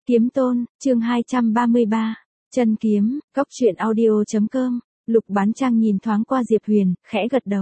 Kiếm Tôn, chương 233. Chân kiếm, cóc truyện audio.com. Lục Bán Trang nhìn thoáng qua Diệp Huyền, khẽ gật đầu.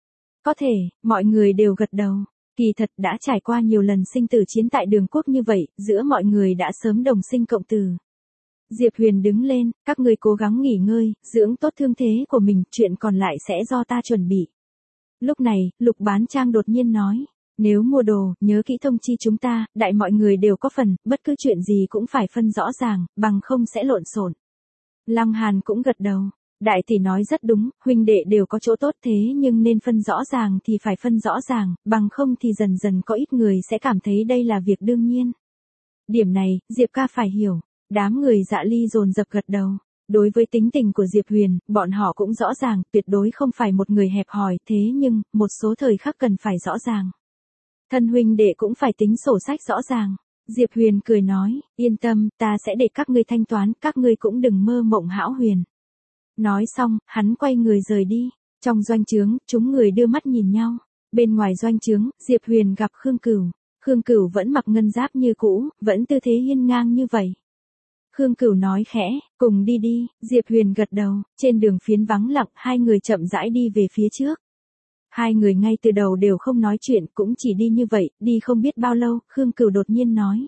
Có thể, mọi người đều gật đầu. Kỳ thật đã trải qua nhiều lần sinh tử chiến tại Đường Quốc như vậy, giữa mọi người đã sớm đồng sinh cộng tử. Diệp Huyền đứng lên, các ngươi cố gắng nghỉ ngơi, dưỡng tốt thương thế của mình, chuyện còn lại sẽ do ta chuẩn bị. Lúc này, Lục Bán Trang đột nhiên nói. Nếu mua đồ, nhớ kỹ thông chi chúng ta, đại mọi người đều có phần, bất cứ chuyện gì cũng phải phân rõ ràng, bằng không sẽ lộn xộn. Lăng Hàn cũng gật đầu. Đại tỷ nói rất đúng, huynh đệ đều có chỗ tốt thế nhưng nên phân rõ ràng thì phải phân rõ ràng, bằng không thì dần dần có ít người sẽ cảm thấy đây là việc đương nhiên. Điểm này, Diệp ca phải hiểu. Đám người Dạ Ly dồn dập gật đầu. Đối với tính tình của Diệp Huyền, bọn họ cũng rõ ràng, tuyệt đối không phải một người hẹp hòi, thế nhưng, một số thời khắc cần phải rõ ràng. Thân huynh đệ cũng phải tính sổ sách rõ ràng. Diệp Huyền cười nói, yên tâm, ta sẽ để các ngươi thanh toán, các ngươi cũng đừng mơ mộng hão huyền. Nói xong, hắn quay người rời đi. Trong doanh trướng, chúng người đưa mắt nhìn nhau. Bên ngoài doanh trướng, Diệp Huyền gặp Khương Cửu. Khương Cửu vẫn mặc ngân giáp như cũ, vẫn tư thế hiên ngang như vậy. Khương Cửu nói khẽ, cùng đi đi, Diệp Huyền gật đầu, trên đường phiến vắng lặng, hai người chậm rãi đi về phía trước. Hai người ngay từ đầu đều không nói chuyện, cũng chỉ đi như vậy, đi không biết bao lâu, Khương Cửu đột nhiên nói.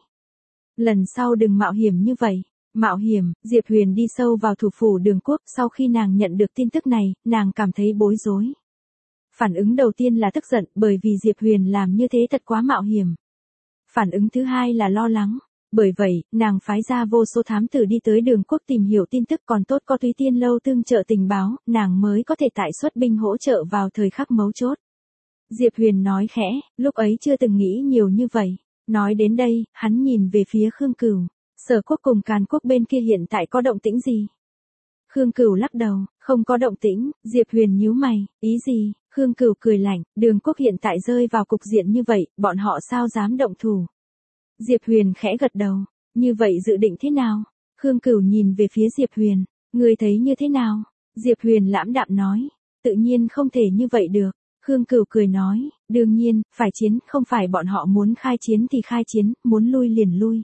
Lần sau đừng mạo hiểm như vậy. Mạo hiểm, Diệp Huyền đi sâu vào thủ phủ Đường Quốc, sau khi nàng nhận được tin tức này, nàng cảm thấy bối rối. Phản ứng đầu tiên là tức giận, bởi vì Diệp Huyền làm như thế thật quá mạo hiểm. Phản ứng thứ hai là lo lắng. Bởi vậy, nàng phái ra vô số thám tử đi tới Đường Quốc tìm hiểu tin tức, còn tốt có Túy Tiên Lâu tương trợ tình báo, nàng mới có thể tại xuất binh hỗ trợ vào thời khắc mấu chốt. Diệp Huyền nói khẽ, lúc ấy chưa từng nghĩ nhiều như vậy. Nói đến đây, hắn nhìn về phía Khương Cửu. Sở Quốc cùng Càn Quốc bên kia hiện tại có động tĩnh gì? Khương Cửu lắc đầu, không có động tĩnh. Diệp Huyền nhíu mày, ý gì? Khương Cửu cười lạnh, Đường Quốc hiện tại rơi vào cục diện như vậy, bọn họ sao dám động thủ? Diệp Huyền khẽ gật đầu, như vậy dự định thế nào? Khương Cửu nhìn về phía Diệp Huyền, ngươi thấy như thế nào? Diệp Huyền lãm đạm nói, tự nhiên không thể như vậy được. Khương Cửu cười nói, đương nhiên, phải chiến, không phải bọn họ muốn khai chiến thì khai chiến, muốn lui liền lui.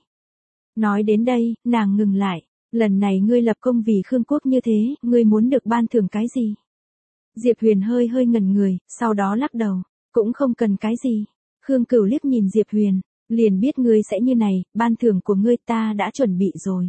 Nói đến đây, nàng ngừng lại, lần này ngươi lập công vì Khương Quốc như thế, ngươi muốn được ban thưởng cái gì? Diệp Huyền hơi ngẩn người, sau đó lắc đầu, cũng không cần cái gì. Khương Cửu liếc nhìn Diệp Huyền, liền biết ngươi sẽ như này, ban thưởng của ngươi ta đã chuẩn bị rồi.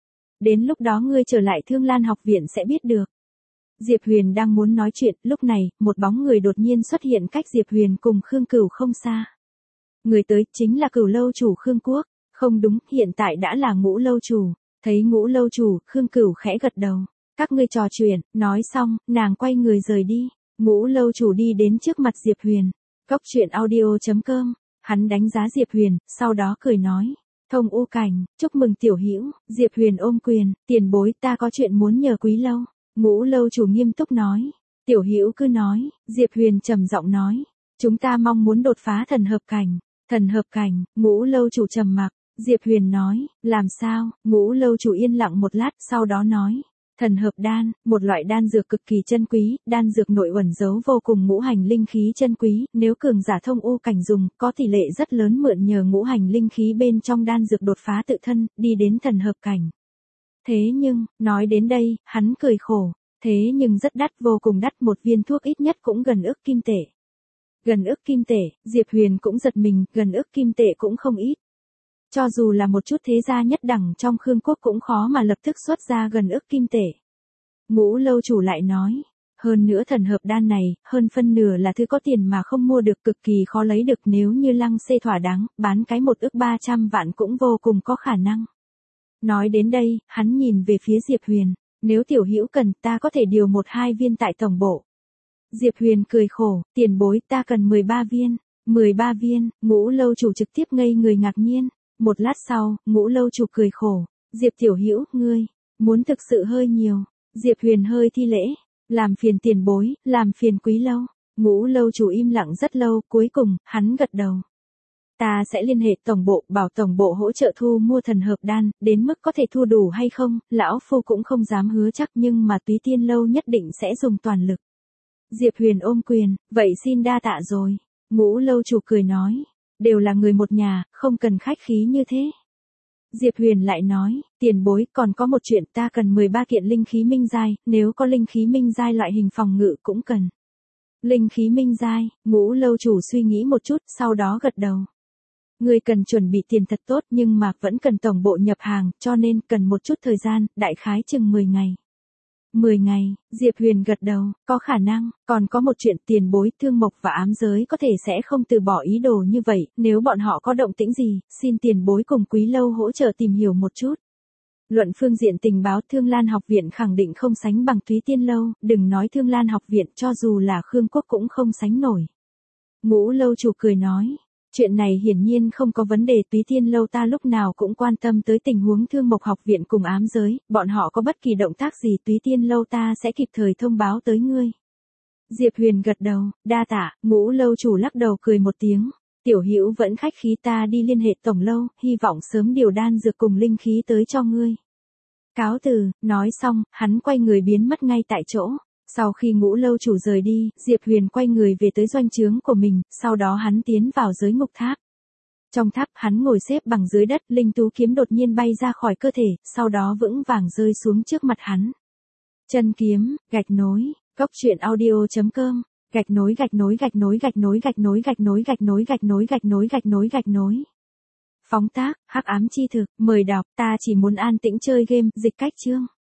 Đến lúc đó ngươi trở lại Thương Lan học viện sẽ biết được. Diệp Huyền đang muốn nói chuyện, lúc này, một bóng người đột nhiên xuất hiện cách Diệp Huyền cùng Khương Cửu không xa. Người tới chính là Cửu lâu chủ Khương Quốc. Không đúng, hiện tại đã là Ngũ lâu chủ. Thấy Ngũ lâu chủ, Khương Cửu khẽ gật đầu. Các ngươi trò chuyện, nói xong, nàng quay người rời đi. Ngũ lâu chủ đi đến trước mặt Diệp Huyền. Cóc truyện audio.com. Hắn đánh giá Diệp Huyền, sau đó cười nói. Thông U Cảnh, chúc mừng tiểu hữu. Diệp Huyền ôm quyền, tiền bối, ta có chuyện muốn nhờ Quý lâu. Ngũ lâu chủ nghiêm túc nói. Tiểu hữu cứ nói. Diệp Huyền trầm giọng nói. Chúng ta mong muốn đột phá thần hợp cảnh. Thần hợp cảnh, Ngũ lâu chủ trầm mặc. Diệp Huyền nói, làm sao? Ngũ lâu chủ yên lặng một lát, sau đó nói. Thần hợp đan, một loại đan dược cực kỳ chân quý, đan dược nội ẩn giấu vô cùng ngũ hành linh khí chân quý, nếu cường giả thông u cảnh dùng, có tỷ lệ rất lớn mượn nhờ ngũ hành linh khí bên trong đan dược đột phá tự thân, đi đến thần hợp cảnh. Thế nhưng, nói đến đây, hắn cười khổ, thế nhưng rất đắt, vô cùng đắt, một viên thuốc ít nhất cũng gần ức kim tệ. Gần ức kim tệ, Diệp Huyền cũng giật mình, gần ức kim tệ cũng không ít. Cho dù là một chút thế gia nhất đẳng trong Khương Quốc cũng khó mà lập tức xuất ra gần ức kim tệ. Ngũ lâu chủ lại nói, hơn nữa thần hợp đan này, hơn phân nửa là thứ có tiền mà không mua được, cực kỳ khó lấy được, nếu như Lăng Xê thỏa đáng, bán cái 1 ức 300 vạn cũng vô cùng có khả năng. Nói đến đây, hắn nhìn về phía Diệp Huyền, nếu tiểu hữu cần, ta có thể điều 1-2 viên tại tổng bộ. Diệp Huyền cười khổ, tiền bối, ta cần 13 viên. 13 viên, Ngũ lâu chủ trực tiếp ngây người ngạc nhiên. Một lát sau, Ngũ lâu chủ cười khổ, Diệp tiểu hữu, ngươi, muốn thực sự hơi nhiều. Diệp Huyền hơi thi lễ, làm phiền tiền bối, làm phiền Quý lâu. Ngũ lâu chủ im lặng rất lâu, cuối cùng, hắn gật đầu. Ta sẽ liên hệ tổng bộ, bảo tổng bộ hỗ trợ thu mua thần hợp đan, đến mức có thể thu đủ hay không, lão phu cũng không dám hứa chắc, nhưng mà Túy Tiên Lâu nhất định sẽ dùng toàn lực. Diệp Huyền ôm quyền, vậy xin đa tạ rồi. Ngũ lâu chủ cười nói, đều là người một nhà, không cần khách khí như thế. Diệp Huyền lại nói, tiền bối còn có một chuyện ta cần 13 kiện linh khí minh giai, nếu có linh khí minh giai loại hình phòng ngự cũng cần. Linh khí minh giai, Ngũ lâu chủ suy nghĩ một chút, sau đó gật đầu. Ngươi cần chuẩn bị tiền thật tốt nhưng mà vẫn cần tổng bộ nhập hàng, cho nên cần một chút thời gian, đại khái chừng 10 ngày. 10 ngày, Diệp Huyền gật đầu, có khả năng, còn có một chuyện tiền bối Thương Mộc và ám giới có thể sẽ không từ bỏ ý đồ như vậy, nếu bọn họ có động tĩnh gì, xin tiền bối cùng Quý lâu hỗ trợ tìm hiểu một chút. Luận phương diện tình báo Thương Lan học viện khẳng định không sánh bằng Túy Tiên lâu, đừng nói Thương Lan học viện cho dù là Khương Quốc cũng không sánh nổi. Ngũ lâu chủ cười nói. Chuyện này hiển nhiên không có vấn đề Túy Tiên lâu ta lúc nào cũng quan tâm tới tình huống Thương Mộc học viện cùng ám giới, bọn họ có bất kỳ động tác gì Túy Tiên lâu ta sẽ kịp thời thông báo tới ngươi. Diệp Huyền gật đầu, đa tạ, Ngũ lâu chủ lắc đầu cười một tiếng, tiểu hữu vẫn khách khí ta đi liên hệ tổng lâu, hy vọng sớm điều đan dược cùng linh khí tới cho ngươi. Cáo từ, nói xong, hắn quay người biến mất ngay tại chỗ. Sau khi Ngũ lâu chủ rời đi, Diệp Huyền quay người về tới doanh trướng của mình, sau đó hắn tiến vào giới ngục tháp. Trong tháp hắn ngồi xếp bằng dưới đất, linh tú kiếm đột nhiên bay ra khỏi cơ thể, sau đó vững vàng rơi xuống trước mặt hắn. Chân kiếm, gạch nối, Cốc Truyện Audio.com, gạch nối gạch nối gạch nối gạch nối gạch nối gạch nối gạch nối gạch nối gạch nối gạch nối gạch nối. Phóng tác, Hắc ám chi thực, mời đọc, ta chỉ muốn an tĩnh chơi game, dịch cách chương.